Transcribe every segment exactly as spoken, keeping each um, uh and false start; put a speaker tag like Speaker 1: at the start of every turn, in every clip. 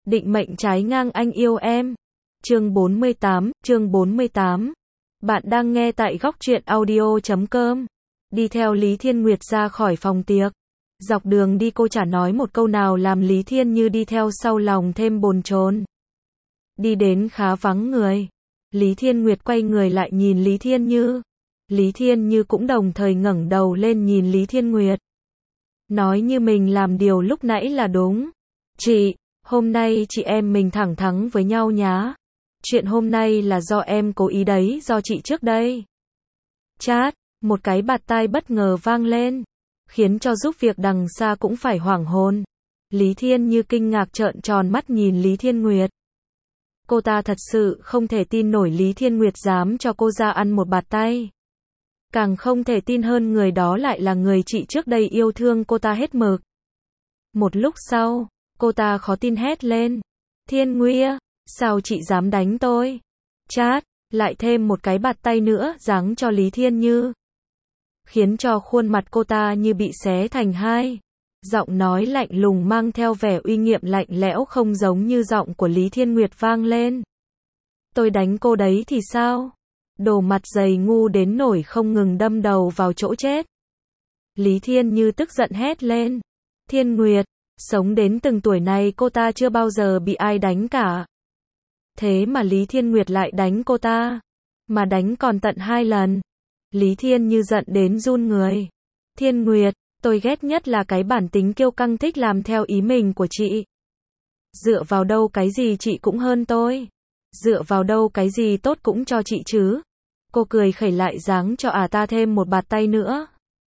Speaker 1: Định mệnh trái ngang anh yêu em. Chương bốn mươi tám, chương bốn mươi tám. Bạn đang nghe tại góc truyện audio chấm com. Đi theo Lý Thiên Nguyệt ra khỏi phòng tiệc. Dọc đường đi cô chả nói một câu nào làm Lý Thiên Như đi theo sau lòng thêm bồn chồn. Đi đến khá vắng người. Lý Thiên Nguyệt quay người lại nhìn Lý Thiên Như. Lý Thiên Như cũng đồng thời ngẩng đầu lên nhìn Lý Thiên Nguyệt. Nói như mình làm điều lúc nãy là đúng. Chị, hôm nay chị em mình thẳng thắn với nhau nhá. Chuyện hôm nay là do em cố ý đấy, do chị trước đây. Chát, một cái bạt tai bất ngờ vang lên, khiến cho giúp việc đằng xa cũng phải hoảng hồn. Lý Thiên Như kinh ngạc trợn tròn mắt nhìn Lý Thiên Nguyệt. Cô ta thật sự không thể tin nổi Lý Thiên Nguyệt dám cho cô ra ăn một bạt tay. Càng không thể tin hơn người đó lại là người chị trước đây yêu thương cô ta hết mực. Một lúc sau, cô ta khó tin hét lên. Thiên Nguya, sao chị dám đánh tôi? Chát, lại thêm một cái bạt tay nữa giáng cho Lý Thiên Như. Khiến cho khuôn mặt cô ta như bị xé thành hai. Giọng nói lạnh lùng mang theo vẻ uy nghiêm lạnh lẽo không giống như giọng của Lý Thiên Nguyệt vang lên. Tôi đánh cô đấy thì sao? Đồ mặt dày ngu đến nổi không ngừng đâm đầu vào chỗ chết. Lý Thiên Như tức giận hét lên. Thiên Nguyệt, sống đến từng tuổi này cô ta chưa bao giờ bị ai đánh cả. Thế mà Lý Thiên Nguyệt lại đánh cô ta. Mà đánh còn tận hai lần. Lý Thiên Như giận đến run người. Thiên Nguyệt, tôi ghét nhất là cái bản tính kiêu căng thích làm theo ý mình của chị. Dựa vào đâu cái gì chị cũng hơn tôi. Dựa vào đâu cái gì tốt cũng cho chị chứ. Cô cười khẩy lại giáng cho ả ta thêm một bạt tay nữa.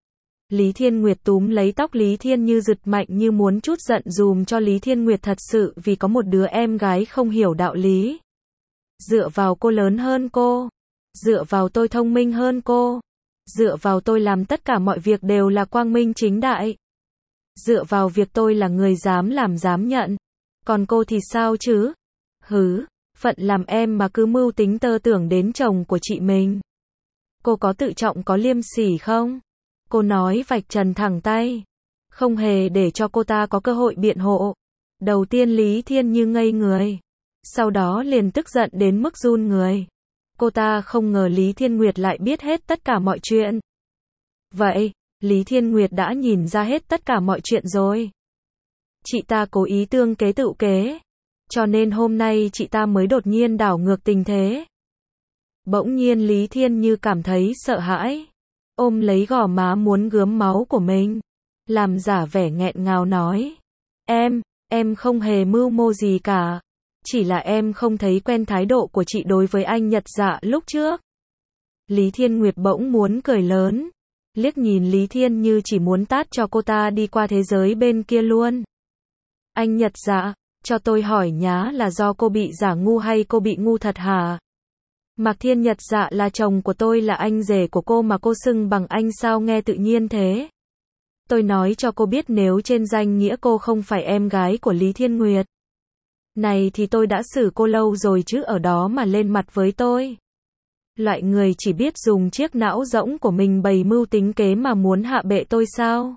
Speaker 1: Lý Thiên Nguyệt túm lấy tóc Lý Thiên Như giật mạnh như muốn trút giận dùm cho Lý Thiên Nguyệt thật sự vì có một đứa em gái không hiểu đạo lý. Dựa vào cô lớn hơn cô. Dựa vào tôi thông minh hơn cô. Dựa vào tôi làm tất cả mọi việc đều là quang minh chính đại. Dựa vào việc tôi là người dám làm dám nhận. Còn cô thì sao chứ? Hứ, phận làm em mà cứ mưu tính tơ tưởng đến chồng của chị mình. Cô có tự trọng có liêm sỉ không? Cô nói vạch trần thẳng tay. Không hề để cho cô ta có cơ hội biện hộ. Đầu tiên Lý Thiên Như ngây người. Sau đó liền tức giận đến mức run người. Cô ta không ngờ Lý Thiên Nguyệt lại biết hết tất cả mọi chuyện. Vậy, Lý Thiên Nguyệt đã nhìn ra hết tất cả mọi chuyện rồi. Chị ta cố ý tương kế tự kế. Cho nên hôm nay chị ta mới đột nhiên đảo ngược tình thế. Bỗng nhiên Lý Thiên Như cảm thấy sợ hãi. Ôm lấy gò má muốn gớm máu của mình. Làm giả vẻ nghẹn ngào nói. Em, em không hề mưu mô gì cả. Chỉ là em không thấy quen thái độ của chị đối với anh Nhật Dạ lúc trước. Lý Thiên Nguyệt bỗng muốn cười lớn. Liếc nhìn Lý Thiên Như chỉ muốn tát cho cô ta đi qua thế giới bên kia luôn. Anh Nhật Dạ, cho tôi hỏi nhá là do cô bị giả ngu hay cô bị ngu thật hả? Mạc Thiên Nhật Dạ là chồng của tôi, là anh rể của cô mà cô xưng bằng anh sao nghe tự nhiên thế? Tôi nói cho cô biết nếu trên danh nghĩa cô không phải em gái của Lý Thiên Nguyệt. Này thì tôi đã xử cô lâu rồi chứ ở đó mà lên mặt với tôi. Loại người chỉ biết dùng chiếc não rỗng của mình bày mưu tính kế mà muốn hạ bệ tôi sao?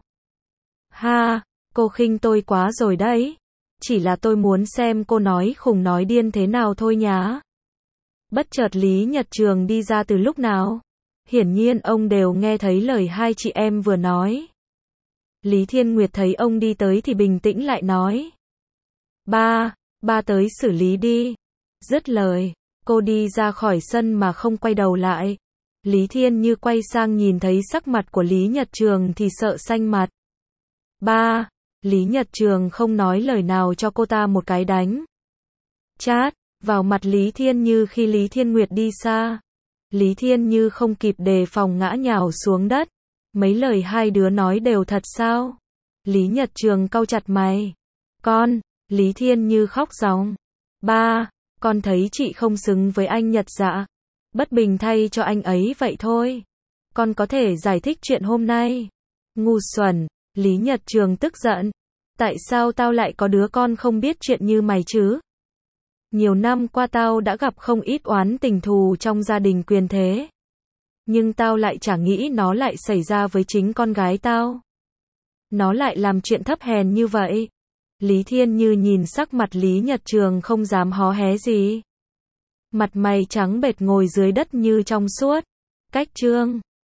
Speaker 1: Ha, cô khinh tôi quá rồi đấy. Chỉ là tôi muốn xem cô nói khùng nói điên thế nào thôi nhá. Bất chợt Lý Nhật Trường đi ra từ lúc nào? Hiển nhiên ông đều nghe thấy lời hai chị em vừa nói. Lý Thiên Nguyệt thấy ông đi tới thì bình tĩnh lại nói. Ba, ba tới xử lý đi. Dứt lời, cô đi ra khỏi sân mà không quay đầu lại. Lý Thiên Như quay sang nhìn thấy sắc mặt của Lý Nhật Trường thì sợ xanh mặt. Ba, Lý Nhật Trường không nói lời nào cho cô ta một cái đánh. Chát, vào mặt Lý Thiên Như khi Lý Thiên Nguyệt đi xa. Lý Thiên Như không kịp đề phòng ngã nhào xuống đất. Mấy lời hai đứa nói đều thật sao? Lý Nhật Trường cau chặt mày. Con, Lý Thiên Như khóc ròng. Ba, con thấy chị không xứng với anh Nhật Dạ. Bất bình thay cho anh ấy vậy thôi. Con có thể giải thích chuyện hôm nay. Ngu xuẩn, Lý Nhật Trường tức giận. Tại sao tao lại có đứa con không biết chuyện như mày chứ? Nhiều năm qua tao đã gặp không ít oán tình thù trong gia đình quyền thế. Nhưng tao lại chả nghĩ nó lại xảy ra với chính con gái tao. Nó lại làm chuyện thấp hèn như vậy. Lý Thiên Như nhìn sắc mặt Lý Nhật Trường không dám hó hé gì. Mặt mày trắng bệch ngồi dưới đất như trong suốt. Cách Trương